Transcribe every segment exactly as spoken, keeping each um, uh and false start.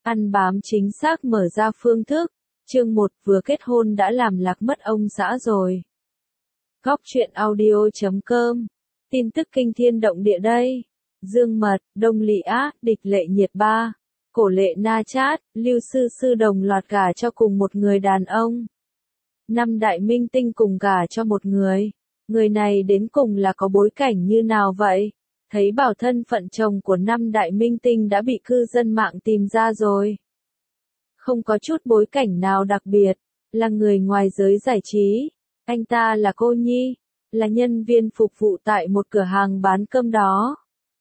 Ăn bám chính xác mở ra phương thức. Chương một vừa kết hôn đã làm lạc mất ông xã rồi. Góc truyện audio chấm com. Tin tức kinh thiên động địa đây. Dương Mật, Đông Lị Á, Địch Lệ Nhiệt Ba, Cổ Lệ Na Chát, Lưu Sư Sư đồng loạt gả cho cùng một người đàn ông. Năm đại minh tinh cùng gả cho một người. Người này đến cùng là có bối cảnh như nào vậy? Thấy bảo thân phận chồng của năm đại minh tinh đã bị cư dân mạng tìm ra rồi. Không có chút bối cảnh nào đặc biệt, là người ngoài giới giải trí. Anh ta là cô nhi, là nhân viên phục vụ tại một cửa hàng bán cơm đó.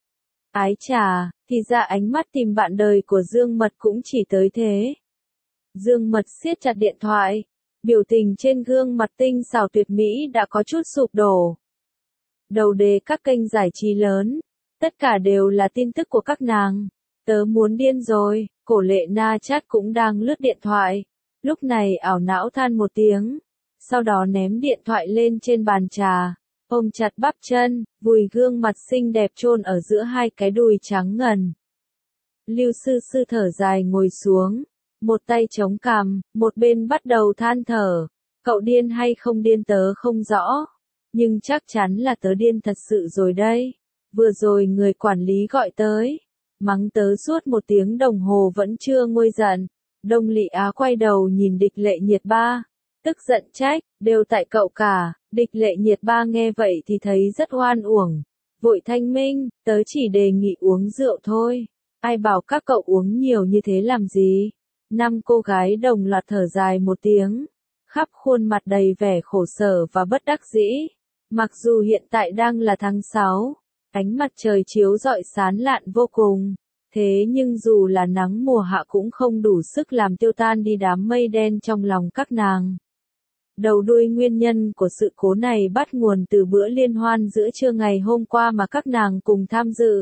Ái chà, thì ra ánh mắt tìm bạn đời của Dương Mật cũng chỉ tới thế. Dương Mật siết chặt điện thoại, biểu tình trên gương mặt tinh xảo tuyệt mỹ đã có chút sụp đổ. Đầu đề các kênh giải trí lớn, tất cả đều là tin tức của các nàng. Tớ muốn điên rồi, Cổ Lệ Na Chát cũng đang lướt điện thoại. Lúc này ảo não than một tiếng, sau đó ném điện thoại lên trên bàn trà, ôm chặt bắp chân, vùi gương mặt xinh đẹp chôn ở giữa hai cái đùi trắng ngần. Lưu Sư Sư thở dài ngồi xuống, một tay chống cằm, một bên bắt đầu than thở. Cậu điên hay không điên tớ không rõ, nhưng chắc chắn là tớ điên thật sự rồi đây. Vừa rồi người quản lý gọi tới, mắng tớ suốt một tiếng đồng hồ vẫn chưa nguôi giận. Đông Lị Á quay đầu nhìn Địch Lệ Nhiệt Ba, tức giận trách, đều tại cậu cả. Địch Lệ Nhiệt Ba nghe vậy thì thấy rất oan uổng, vội thanh minh, tớ chỉ đề nghị uống rượu thôi, ai bảo các cậu uống nhiều như thế làm gì. Năm cô gái đồng loạt thở dài một tiếng, khắp khuôn mặt đầy vẻ khổ sở và bất đắc dĩ. Mặc dù hiện tại đang là tháng sáu, ánh mặt trời chiếu rọi sáng lạn vô cùng, thế nhưng dù là nắng mùa hạ cũng không đủ sức làm tiêu tan đi đám mây đen trong lòng các nàng. Đầu đuôi nguyên nhân của sự cố này bắt nguồn từ bữa liên hoan giữa trưa ngày hôm qua mà các nàng cùng tham dự.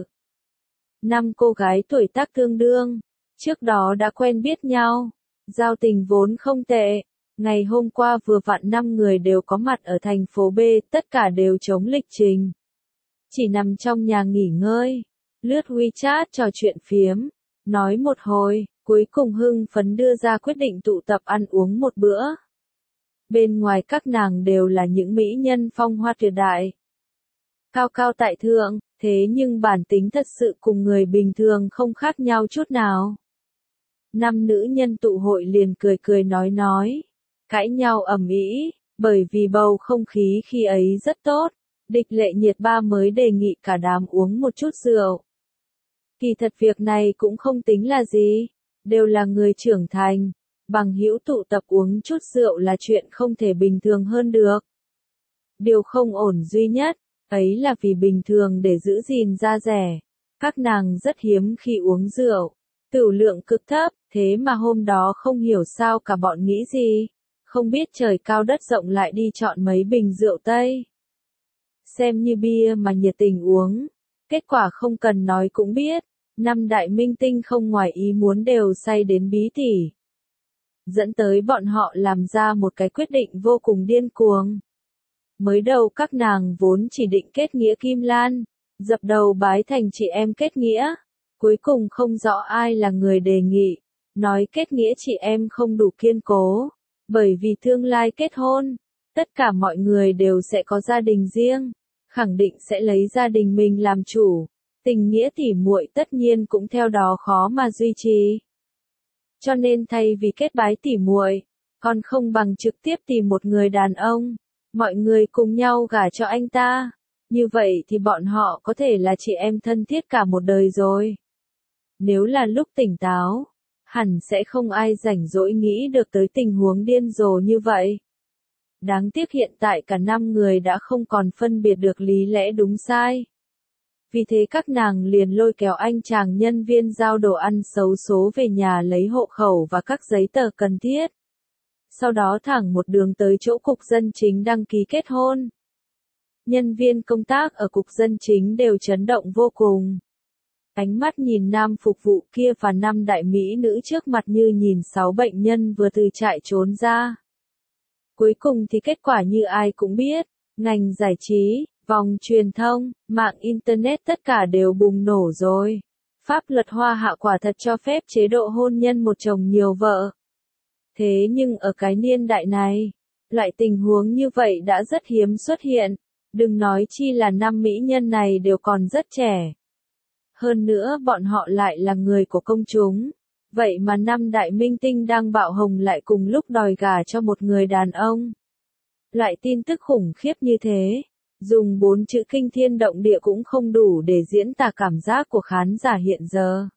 Năm cô gái tuổi tác tương đương, trước đó đã quen biết nhau, giao tình vốn không tệ. Ngày hôm qua vừa vặn năm người đều có mặt ở thành phố B, tất cả đều chống lịch trình. Chỉ nằm trong nhà nghỉ ngơi, lướt WeChat trò chuyện phiếm, nói một hồi, cuối cùng hưng phấn đưa ra quyết định tụ tập ăn uống một bữa. Bên ngoài các nàng đều là những mỹ nhân phong hoa tuyệt đại, cao cao tại thượng, thế nhưng bản tính thật sự cùng người bình thường không khác nhau chút nào. Năm nữ nhân tụ hội liền cười cười nói nói, cãi nhau ầm ĩ, bởi vì bầu không khí khi ấy rất tốt. Địch Lệ Nhiệt Ba mới đề nghị cả đám uống một chút rượu. Kỳ thật việc này cũng không tính là gì, đều là người trưởng thành, bằng hữu tụ tập uống chút rượu là chuyện không thể bình thường hơn được. Điều không ổn duy nhất, ấy là vì bình thường để giữ gìn da dẻ, các nàng rất hiếm khi uống rượu, tửu lượng cực thấp, thế mà hôm đó không hiểu sao cả bọn nghĩ gì, không biết trời cao đất rộng lại đi chọn mấy bình rượu Tây. Xem như bia mà nhiệt tình uống, kết quả không cần nói cũng biết, năm đại minh tinh không ngoài ý muốn đều say đến bí tỉ. Dẫn tới bọn họ làm ra một cái quyết định vô cùng điên cuồng. Mới đầu các nàng vốn chỉ định kết nghĩa Kim Lan, dập đầu bái thành chị em kết nghĩa, cuối cùng không rõ ai là người đề nghị, nói kết nghĩa chị em không đủ kiên cố, bởi vì tương lai kết hôn, tất cả mọi người đều sẽ có gia đình riêng, khẳng định sẽ lấy gia đình mình làm chủ, tình nghĩa tỉ muội tất nhiên cũng theo đó khó mà duy trì. Cho nên thay vì kết bái tỉ muội, còn không bằng trực tiếp tìm một người đàn ông, mọi người cùng nhau gả cho anh ta, như vậy thì bọn họ có thể là chị em thân thiết cả một đời rồi. Nếu là lúc tỉnh táo, hẳn sẽ không ai rảnh rỗi nghĩ được tới tình huống điên rồ như vậy. Đáng tiếc hiện tại cả năm người đã không còn phân biệt được lý lẽ đúng sai. Vì thế các nàng liền lôi kéo anh chàng nhân viên giao đồ ăn xấu số về nhà lấy hộ khẩu và các giấy tờ cần thiết. Sau đó thẳng một đường tới chỗ cục dân chính đăng ký kết hôn. Nhân viên công tác ở cục dân chính đều chấn động vô cùng. Ánh mắt nhìn nam phục vụ kia và năm đại mỹ nữ trước mặt như nhìn sáu bệnh nhân vừa từ trại trốn ra. Cuối cùng thì kết quả như ai cũng biết, ngành giải trí, vòng truyền thông, mạng internet tất cả đều bùng nổ rồi. Pháp luật Hoa Hạ quả thật cho phép chế độ hôn nhân một chồng nhiều vợ. Thế nhưng ở cái niên đại này, loại tình huống như vậy đã rất hiếm xuất hiện, đừng nói chi là năm mỹ nhân này đều còn rất trẻ. Hơn nữa bọn họ lại là người của công chúng, vậy mà năm đại minh tinh đang bạo hồng lại cùng lúc đòi gả cho một người đàn ông. Loại tin tức khủng khiếp như thế, dùng bốn chữ kinh thiên động địa cũng không đủ để diễn tả cảm giác của khán giả hiện giờ.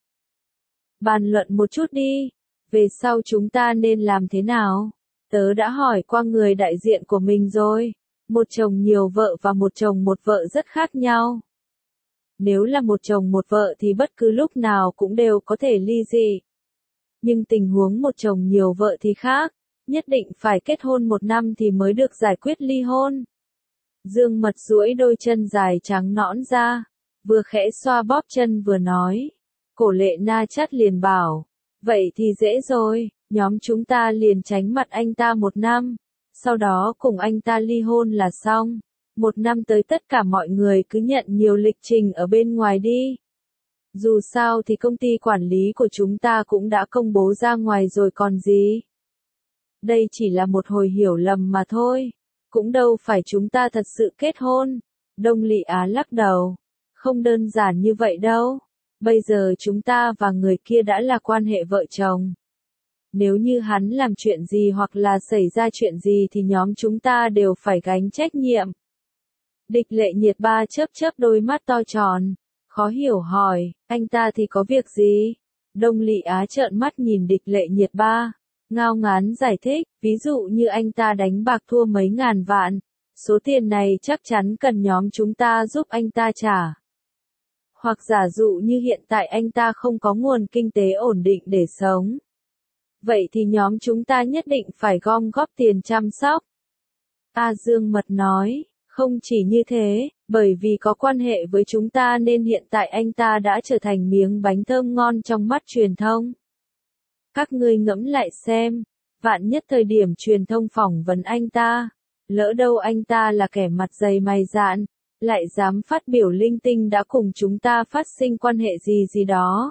Bàn luận một chút đi, về sau chúng ta nên làm thế nào? Tớ đã hỏi qua người đại diện của mình rồi, một chồng nhiều vợ và một chồng một vợ rất khác nhau. Nếu là một chồng một vợ thì bất cứ lúc nào cũng đều có thể ly dị. Nhưng tình huống một chồng nhiều vợ thì khác, nhất định phải kết hôn một năm thì mới được giải quyết ly hôn. Dương Mật duỗi đôi chân dài trắng nõn ra, vừa khẽ xoa bóp chân vừa nói. Cổ Lệ Na chắt liền bảo, vậy thì dễ rồi, nhóm chúng ta liền tránh mặt anh ta một năm, sau đó cùng anh ta ly hôn là xong. Một năm tới tất cả mọi người cứ nhận nhiều lịch trình ở bên ngoài đi. Dù sao thì công ty quản lý của chúng ta cũng đã công bố ra ngoài rồi còn gì. Đây chỉ là một hồi hiểu lầm mà thôi. Cũng đâu phải chúng ta thật sự kết hôn. Đông Lị Á lắc đầu. Không đơn giản như vậy đâu. Bây giờ chúng ta và người kia đã là quan hệ vợ chồng. Nếu như hắn làm chuyện gì hoặc là xảy ra chuyện gì thì nhóm chúng ta đều phải gánh trách nhiệm. Địch Lệ Nhiệt Ba chớp chớp đôi mắt to tròn, khó hiểu hỏi, anh ta thì có việc gì? Đông Lị Á trợn mắt nhìn Địch Lệ Nhiệt Ba, ngao ngán giải thích, ví dụ như anh ta đánh bạc thua mấy ngàn vạn, số tiền này chắc chắn cần nhóm chúng ta giúp anh ta trả. Hoặc giả dụ như hiện tại anh ta không có nguồn kinh tế ổn định để sống. Vậy thì nhóm chúng ta nhất định phải gom góp tiền chăm sóc. A Dương Mật nói. Không chỉ như thế, bởi vì có quan hệ với chúng ta nên hiện tại anh ta đã trở thành miếng bánh thơm ngon trong mắt truyền thông. Các ngươi ngẫm lại xem, vạn nhất thời điểm truyền thông phỏng vấn anh ta, lỡ đâu anh ta là kẻ mặt dày mày dạn, lại dám phát biểu linh tinh đã cùng chúng ta phát sinh quan hệ gì gì đó.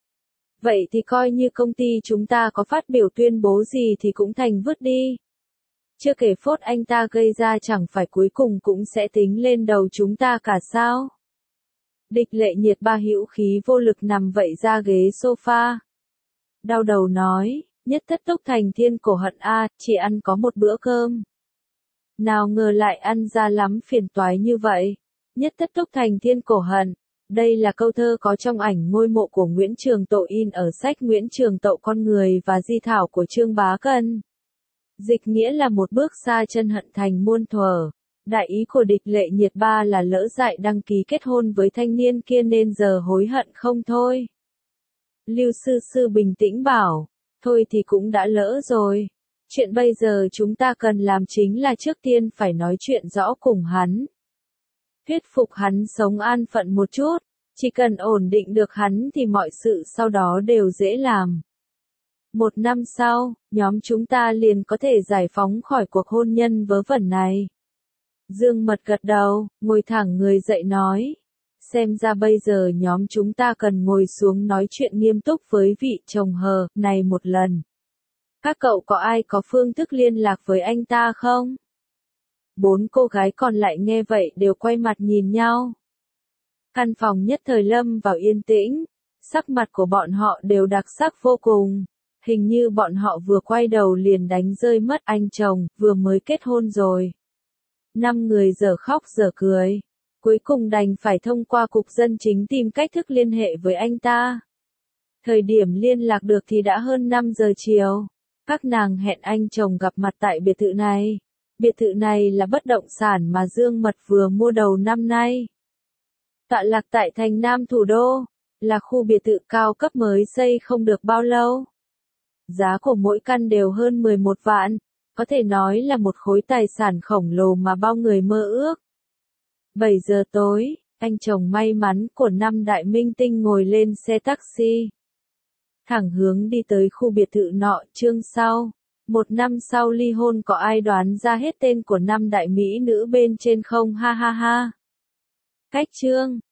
Vậy thì coi như công ty chúng ta có phát biểu tuyên bố gì thì cũng thành vứt đi. Chưa kể phốt anh ta gây ra chẳng phải cuối cùng cũng sẽ tính lên đầu chúng ta cả sao? Địch Lệ Nhiệt Ba hữu khí vô lực nằm vậy ra ghế sofa. Đau đầu nói, nhất thất túc thành thiên cổ hận a, chỉ ăn có một bữa cơm. Nào ngờ lại ăn ra lắm phiền toái như vậy. Nhất thất túc thành thiên cổ hận. Đây là câu thơ có trong ảnh ngôi mộ của Nguyễn Trường Tộ in ở sách Nguyễn Trường Tộ Con Người và Di Thảo của Trương Bá Cân. Dịch nghĩa là một bước xa chân hận thành muôn thuở. Đại ý của Địch Lệ Nhiệt Ba là lỡ dại đăng ký kết hôn với thanh niên kia nên giờ hối hận không thôi. Lưu Sư Sư bình tĩnh bảo, thôi thì cũng đã lỡ rồi. Chuyện bây giờ chúng ta cần làm chính là trước tiên phải nói chuyện rõ cùng hắn. Thuyết phục hắn sống an phận một chút, chỉ cần ổn định được hắn thì mọi sự sau đó đều dễ làm. Một năm sau, nhóm chúng ta liền có thể giải phóng khỏi cuộc hôn nhân vớ vẩn này. Dương Mật gật đầu, ngồi thẳng người dậy nói. Xem ra bây giờ nhóm chúng ta cần ngồi xuống nói chuyện nghiêm túc với vị chồng hờ này một lần. Các cậu có ai có phương thức liên lạc với anh ta không? Bốn cô gái còn lại nghe vậy đều quay mặt nhìn nhau. Căn phòng nhất thời lâm vào yên tĩnh, sắc mặt của bọn họ đều đặc sắc vô cùng. Hình như bọn họ vừa quay đầu liền đánh rơi mất anh chồng, vừa mới kết hôn rồi. Năm người giờ khóc giờ cười. Cuối cùng đành phải thông qua cục dân chính tìm cách thức liên hệ với anh ta. Thời điểm liên lạc được thì đã hơn năm giờ chiều. Các nàng hẹn anh chồng gặp mặt tại biệt thự này. Biệt thự này là bất động sản mà Dương Mật vừa mua đầu năm nay. Tọa lạc tại thành Nam thủ đô, là khu biệt thự cao cấp mới xây không được bao lâu. Giá của mỗi căn đều hơn mười một vạn, có thể nói là một khối tài sản khổng lồ mà bao người mơ ước. bảy giờ tối, anh chồng may mắn của năm đại minh tinh ngồi lên xe taxi. Thẳng hướng đi tới khu biệt thự nọ. Chương sau. Một năm sau ly hôn có ai đoán ra hết tên của năm đại mỹ nữ bên trên không ha ha ha. Cách chương.